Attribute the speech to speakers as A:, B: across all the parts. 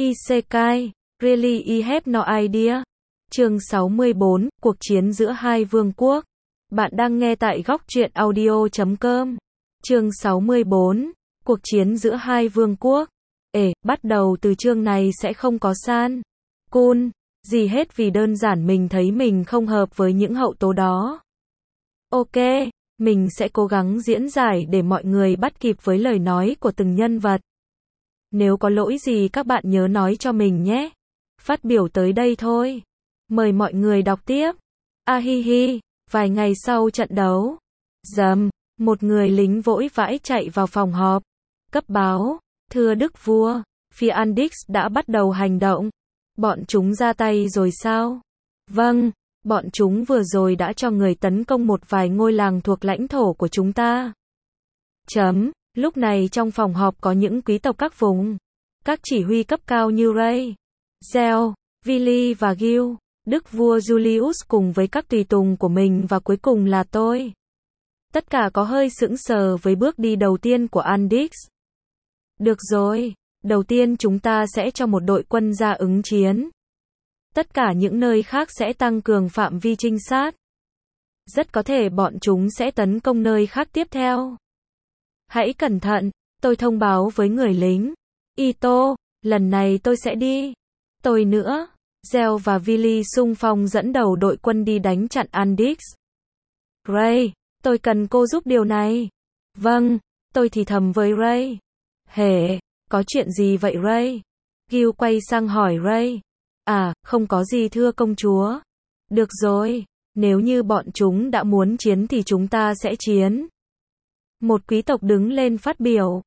A: Isekai, really I have no idea. Chương 64, cuộc chiến giữa hai vương quốc. Bạn đang nghe tại góc truyện audio.com. Chương 64, cuộc chiến giữa hai vương quốc. Bắt đầu từ chương này sẽ không có san kun gì hết vì đơn giản mình thấy mình không hợp với những hậu tố đó. Ok, mình sẽ cố gắng diễn giải để mọi người bắt kịp với lời nói của từng nhân vật. Nếu có lỗi gì các bạn nhớ nói cho mình nhé. Phát biểu tới đây thôi. Mời mọi người đọc tiếp. Ahihi, vài ngày sau trận đấu. Một người lính vội vãi chạy vào phòng họp. Cấp báo, thưa Đức Vua, phía Andix đã bắt đầu hành động. Bọn chúng ra tay rồi sao? Vâng, bọn chúng vừa rồi đã cho người tấn công một vài ngôi làng thuộc lãnh thổ của chúng ta. Lúc này trong phòng họp có những quý tộc các vùng. Các chỉ huy cấp cao như Ray, Zell, Vili và Gil, Đức Vua Julius cùng với các tùy tùng của mình và cuối cùng là tôi. Tất cả có hơi sững sờ với bước đi đầu tiên của Andix. Được rồi, đầu tiên chúng ta sẽ cho một đội quân ra ứng chiến. Tất cả những nơi khác sẽ tăng cường phạm vi trinh sát. Rất có thể bọn chúng sẽ tấn công nơi khác tiếp theo. Hãy cẩn thận, tôi thông báo với người lính. Ito, lần này tôi sẽ đi. Tôi nữa. Zell và Vili xung phong dẫn đầu đội quân đi đánh chặn Andix. Ray, tôi cần cô giúp điều này. Vâng, tôi thì thầm với Ray. Có chuyện gì vậy Ray? Gil quay sang hỏi Ray. Không có gì thưa công chúa. Được rồi, nếu như bọn chúng đã muốn chiến thì chúng ta sẽ chiến. Một quý tộc đứng lên phát biểu.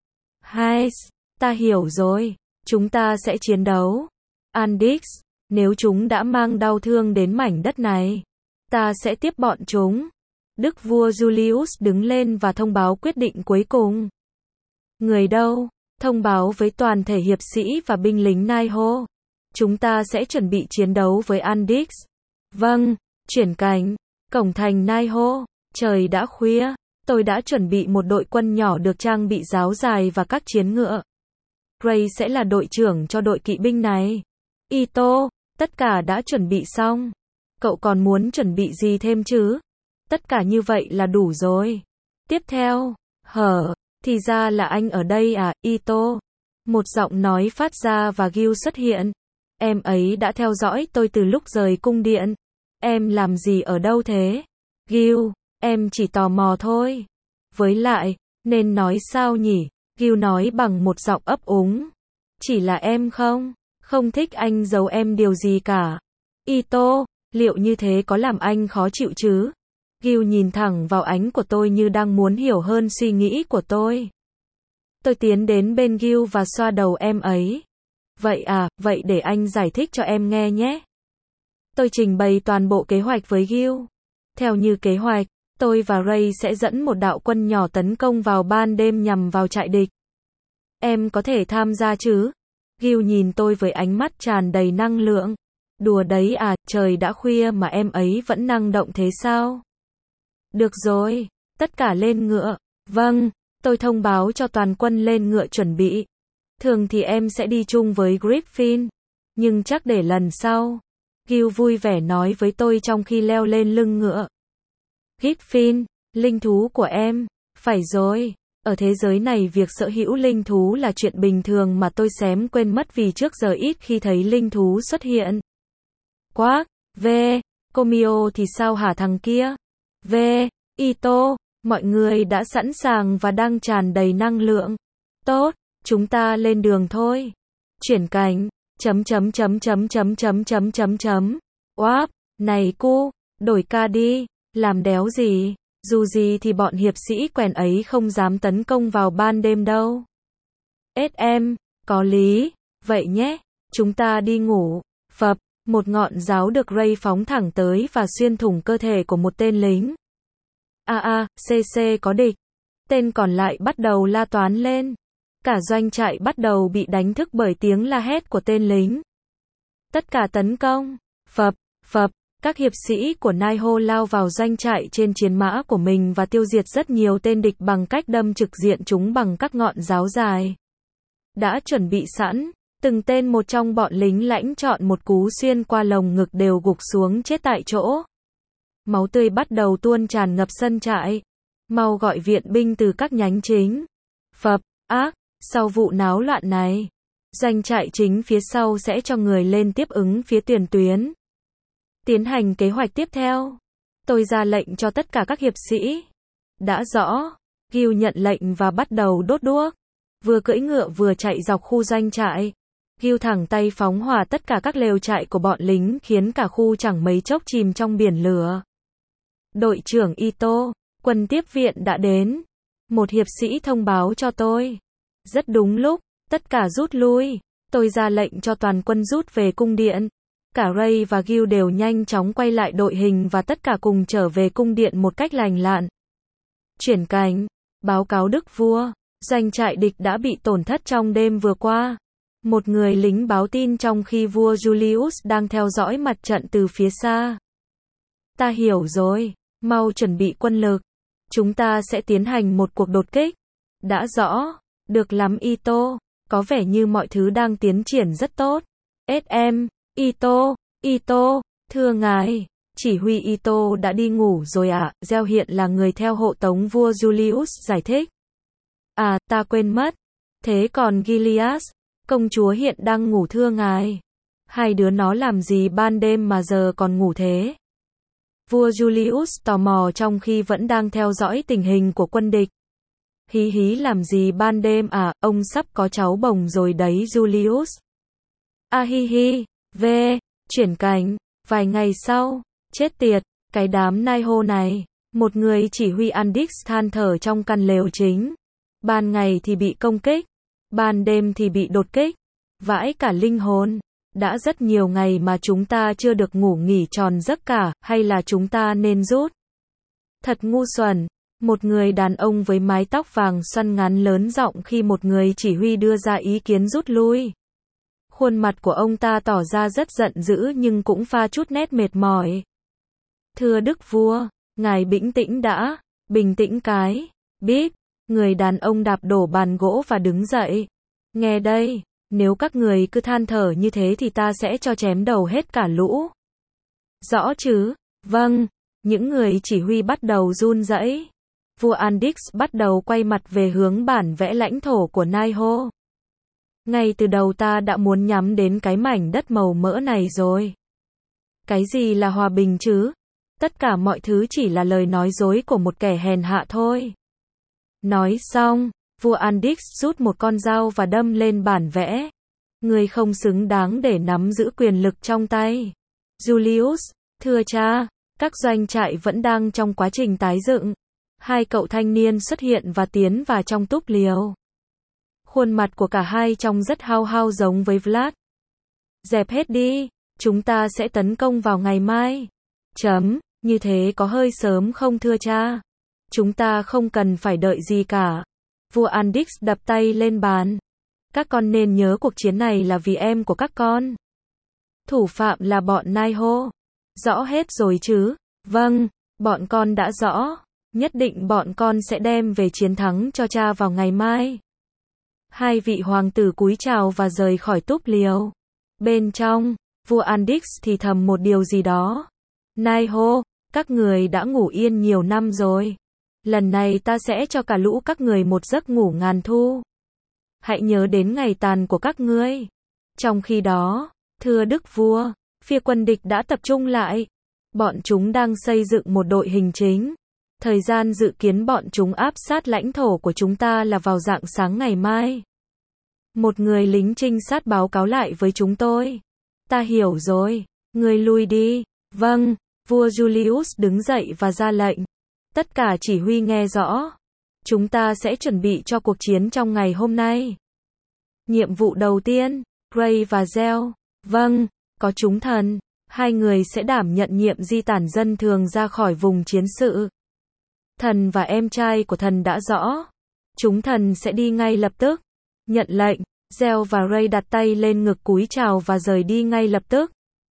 A: Ta hiểu rồi, chúng ta sẽ chiến đấu. Andix, nếu chúng đã mang đau thương đến mảnh đất này, ta sẽ tiếp bọn chúng. Đức vua Julius đứng lên và thông báo quyết định cuối cùng. Người đâu? Thông báo với toàn thể hiệp sĩ và binh lính Naiho. Chúng ta sẽ chuẩn bị chiến đấu với Andix. Vâng, chuyển cảnh. Cổng thành Naiho. Trời đã khuya. Tôi đã chuẩn bị một đội quân nhỏ được trang bị giáo dài và các chiến ngựa. Ray sẽ là đội trưởng cho đội kỵ binh này. Ito, tất cả đã chuẩn bị xong. Cậu còn muốn chuẩn bị gì thêm chứ? Tất cả như vậy là đủ rồi. Tiếp theo, thì ra là anh ở đây à, Ito. Một giọng nói phát ra và Gil xuất hiện. Em ấy đã theo dõi tôi từ lúc rời cung điện. Em làm gì ở đâu thế? Gil, em chỉ tò mò thôi. Với lại, nên nói sao nhỉ? Gil nói bằng một giọng ấp úng. Chỉ là em không thích anh giấu em điều gì cả. Ito, liệu như thế có làm anh khó chịu chứ? Gil nhìn thẳng vào ánh của tôi như đang muốn hiểu hơn suy nghĩ của tôi. Tôi tiến đến bên Gil và xoa đầu em ấy. Vậy để anh giải thích cho em nghe nhé. Tôi trình bày toàn bộ kế hoạch với Gil. Theo như kế hoạch, tôi và Ray sẽ dẫn một đạo quân nhỏ tấn công vào ban đêm nhằm vào trại địch. Em có thể tham gia chứ? Gil nhìn tôi với ánh mắt tràn đầy năng lượng. Đùa đấy à, trời đã khuya mà em ấy vẫn năng động thế sao? Được rồi, tất cả lên ngựa. Vâng, tôi thông báo cho toàn quân lên ngựa chuẩn bị. Thường thì em sẽ đi chung với Griffin, nhưng chắc để lần sau. Gil vui vẻ nói với tôi trong khi leo lên lưng ngựa. Griffin, linh thú của em. Phải rồi, ở thế giới này việc sở hữu linh thú là chuyện bình thường mà tôi xém quên mất vì trước giờ ít khi thấy linh thú xuất hiện. Quác, Komio thì sao hả thằng kia? Ito, mọi người đã sẵn sàng và đang tràn đầy năng lượng. Tốt, chúng ta lên đường thôi. Chuyển cảnh, này cu, đổi ca đi, làm đéo gì, dù gì thì bọn hiệp sĩ quèn ấy không dám tấn công vào ban đêm đâu. Có lý, vậy nhé, chúng ta đi ngủ. Một ngọn giáo được Ray phóng thẳng tới và xuyên thủng cơ thể của một tên lính. CC có địch. Tên còn lại bắt đầu la toán lên. Cả doanh trại bắt đầu bị đánh thức bởi tiếng la hét của tên lính. Tất cả tấn công. Các hiệp sĩ của Naiho lao vào doanh trại trên chiến mã của mình và tiêu diệt rất nhiều tên địch bằng cách đâm trực diện chúng bằng các ngọn giáo dài. Đã chuẩn bị sẵn, Từng tên một trong bọn lính lãnh chọn một cú xuyên qua lồng ngực đều gục xuống chết tại chỗ. Máu tươi bắt đầu tuôn tràn ngập sân trại. Mau gọi viện binh từ các nhánh chính. Phập, ác, sau vụ náo loạn này, doanh trại chính phía sau sẽ cho người lên tiếp ứng phía tiền tuyến. Tiến hành kế hoạch tiếp theo. Tôi ra lệnh cho tất cả các hiệp sĩ. Đã rõ. Gil nhận lệnh và bắt đầu đốt đuốc. Vừa cưỡi ngựa vừa chạy dọc khu doanh trại. Gil thẳng tay phóng hỏa tất cả các lều trại của bọn lính khiến cả khu chẳng mấy chốc chìm trong biển lửa. Đội trưởng Ito, quân tiếp viện đã đến. Một hiệp sĩ thông báo cho tôi. Rất đúng lúc, tất cả rút lui. Tôi ra lệnh cho toàn quân rút về cung điện. Cả Ray và Gil đều nhanh chóng quay lại đội hình và tất cả cùng trở về cung điện một cách lành lặn. Chuyển cảnh, báo cáo đức vua, doanh trại địch đã bị tổn thất trong đêm vừa qua. Một người lính báo tin trong khi vua Julius đang theo dõi mặt trận từ phía xa. Ta hiểu rồi, mau chuẩn bị quân lực. Chúng ta sẽ tiến hành một cuộc đột kích. Đã rõ, được lắm Ito, có vẻ như mọi thứ đang tiến triển rất tốt. SM, Ito, thưa ngài, chỉ huy Ito đã đi ngủ rồi ạ, Gieo hiện là người theo hộ tống vua Julius giải thích. À, ta quên mất. Thế còn Gilead, công chúa hiện đang ngủ thưa ngài. Hai đứa nó làm gì ban đêm mà giờ còn ngủ thế? Vua Julius tò mò trong khi vẫn đang theo dõi tình hình của quân địch. Hí hí làm gì ban đêm à, ông sắp có cháu bồng rồi đấy Julius. A hi hi, về, chuyển cảnh, vài ngày sau, chết tiệt, cái đám nai hô này, một người chỉ huy Andix than thở trong căn lều chính. Ban ngày thì bị công kích, ban đêm thì bị đột kích, vãi cả linh hồn. Đã rất nhiều ngày mà chúng ta chưa được ngủ nghỉ tròn giấc cả, hay là chúng ta nên rút? Thật ngu xuẩn. Một người đàn ông với mái tóc vàng xoăn ngắn lớn giọng khi một người chỉ huy đưa ra ý kiến rút lui. Khuôn mặt của ông ta tỏ ra rất giận dữ nhưng cũng pha chút nét mệt mỏi. Thưa đức vua, ngài bình tĩnh đã, bình tĩnh cái. Bíp, người đàn ông đạp đổ bàn gỗ và đứng dậy. Nghe đây, nếu các người cứ than thở như thế thì ta sẽ cho chém đầu hết cả lũ. Rõ chứ? Vâng, những người chỉ huy bắt đầu run rẩy. Vua Andix bắt đầu quay mặt về hướng bản vẽ lãnh thổ của Naiho. Ngay từ đầu ta đã muốn nhắm đến cái mảnh đất màu mỡ này rồi. Cái gì là hòa bình chứ? Tất cả mọi thứ chỉ là lời nói dối của một kẻ hèn hạ thôi. Nói xong, vua Andix rút một con dao và đâm lên bản vẽ. Người không xứng đáng để nắm giữ quyền lực trong tay. Julius, thưa cha, các doanh trại vẫn đang trong quá trình tái dựng. Hai cậu thanh niên xuất hiện và tiến vào trong túp liều. Khuôn mặt của cả hai trông rất hao hao giống với Vlad. Dẹp hết đi, chúng ta sẽ tấn công vào ngày mai. Như thế có hơi sớm không thưa cha? Chúng ta không cần phải đợi gì cả. Vua Andix đập tay lên bàn. Các con nên nhớ cuộc chiến này là vì em của các con. Thủ phạm là bọn Naiho. Rõ hết rồi chứ? Vâng, bọn con đã rõ. Nhất định bọn con sẽ đem về chiến thắng cho cha vào ngày mai. Hai vị hoàng tử cúi chào và rời khỏi túp liều. Bên trong, vua Andix thì thầm một điều gì đó. Naiho, các người đã ngủ yên nhiều năm rồi. Lần này ta sẽ cho cả lũ các người một giấc ngủ ngàn thu. Hãy nhớ đến ngày tàn của các ngươi. Trong khi đó, thưa đức vua, phía quân địch đã tập trung lại. Bọn chúng đang xây dựng một đội hình chính. Thời gian dự kiến bọn chúng áp sát lãnh thổ của chúng ta là vào rạng sáng ngày mai. Một người lính trinh sát báo cáo lại với chúng tôi. Ta hiểu rồi, người lui đi. Vâng, vua Julius đứng dậy và ra lệnh. Tất cả chỉ huy nghe rõ. Chúng ta sẽ chuẩn bị cho cuộc chiến trong ngày hôm nay. Nhiệm vụ đầu tiên, Ray và Gieo. Vâng, có chúng thần. Hai người sẽ đảm nhận nhiệm di tản dân thường ra khỏi vùng chiến sự. Thần và em trai của thần đã rõ. Chúng thần sẽ đi ngay lập tức. Nhận lệnh, Gieo và Ray đặt tay lên ngực cúi chào và rời đi ngay lập tức.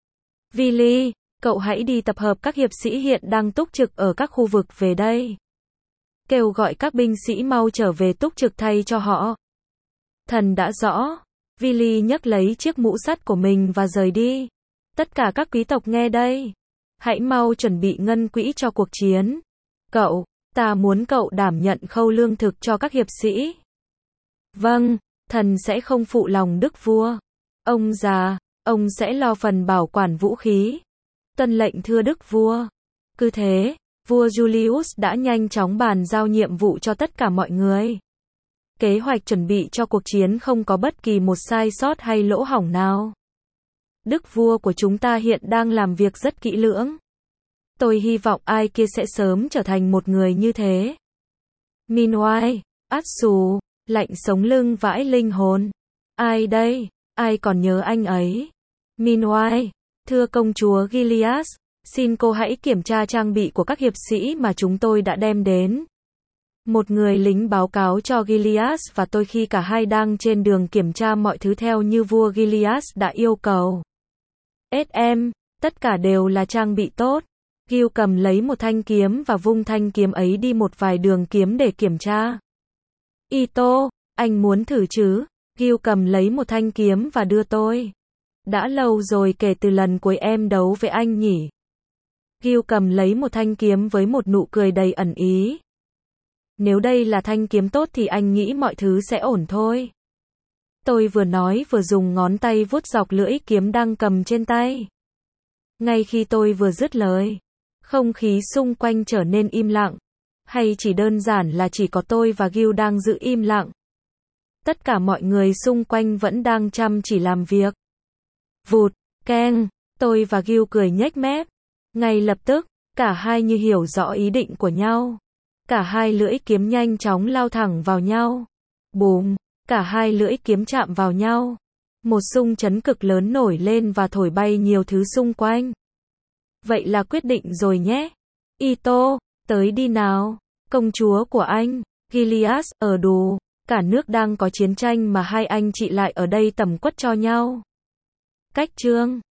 A: Vili, cậu hãy đi tập hợp các hiệp sĩ hiện đang túc trực ở các khu vực về đây. Kêu gọi các binh sĩ mau trở về túc trực thay cho họ. Thần đã rõ. Villy nhấc lấy chiếc mũ sắt của mình và rời đi. Tất cả các quý tộc nghe đây. Hãy mau chuẩn bị ngân quỹ cho cuộc chiến. Cậu, ta muốn cậu đảm nhận khâu lương thực cho các hiệp sĩ. Vâng, thần sẽ không phụ lòng đức vua. Ông già, ông sẽ lo phần bảo quản vũ khí. Tuân lệnh thưa đức vua. Cứ thế, vua Julius đã nhanh chóng bàn giao nhiệm vụ cho tất cả mọi người. Kế hoạch chuẩn bị cho cuộc chiến không có bất kỳ một sai sót hay lỗ hổng nào. Đức vua của chúng ta hiện đang làm việc rất kỹ lưỡng. Tôi hy vọng ai kia sẽ sớm trở thành một người như thế. Meanwhile, Atsu, lạnh sống lưng vãi linh hồn. Ai đây? Ai còn nhớ anh ấy? Meanwhile, thưa công chúa Gilead, xin cô hãy kiểm tra trang bị của các hiệp sĩ mà chúng tôi đã đem đến. Một người lính báo cáo cho Gilead và tôi khi cả hai đang trên đường kiểm tra mọi thứ theo như vua Gilead đã yêu cầu. SM, tất cả đều là trang bị tốt. Gil cầm lấy một thanh kiếm và vung thanh kiếm ấy đi một vài đường kiếm để kiểm tra. Ito, anh muốn thử chứ? Gil cầm lấy một thanh kiếm và đưa tôi. Đã lâu rồi kể từ lần cuối em đấu với anh nhỉ? Gil cầm lấy một thanh kiếm với một nụ cười đầy ẩn ý. Nếu đây là thanh kiếm tốt thì anh nghĩ mọi thứ sẽ ổn thôi. Tôi vừa nói vừa dùng ngón tay vuốt dọc lưỡi kiếm đang cầm trên tay. Ngay khi tôi vừa dứt lời, không khí xung quanh trở nên im lặng. Hay chỉ đơn giản là chỉ có tôi và Gil đang giữ im lặng. Tất cả mọi người xung quanh vẫn đang chăm chỉ làm việc. Vụt, keng, tôi và Gil cười nhếch mép. Ngay lập tức, cả hai như hiểu rõ ý định của nhau. Cả hai lưỡi kiếm nhanh chóng lao thẳng vào nhau. Bùm, cả hai lưỡi kiếm chạm vào nhau. Một xung chấn cực lớn nổi lên và thổi bay nhiều thứ xung quanh. Vậy là quyết định rồi nhé. Ito, tới đi nào. Công chúa của anh, Gilead, ở đù. Cả nước đang có chiến tranh mà hai anh chị lại ở đây tẩm quất cho nhau. Cách chương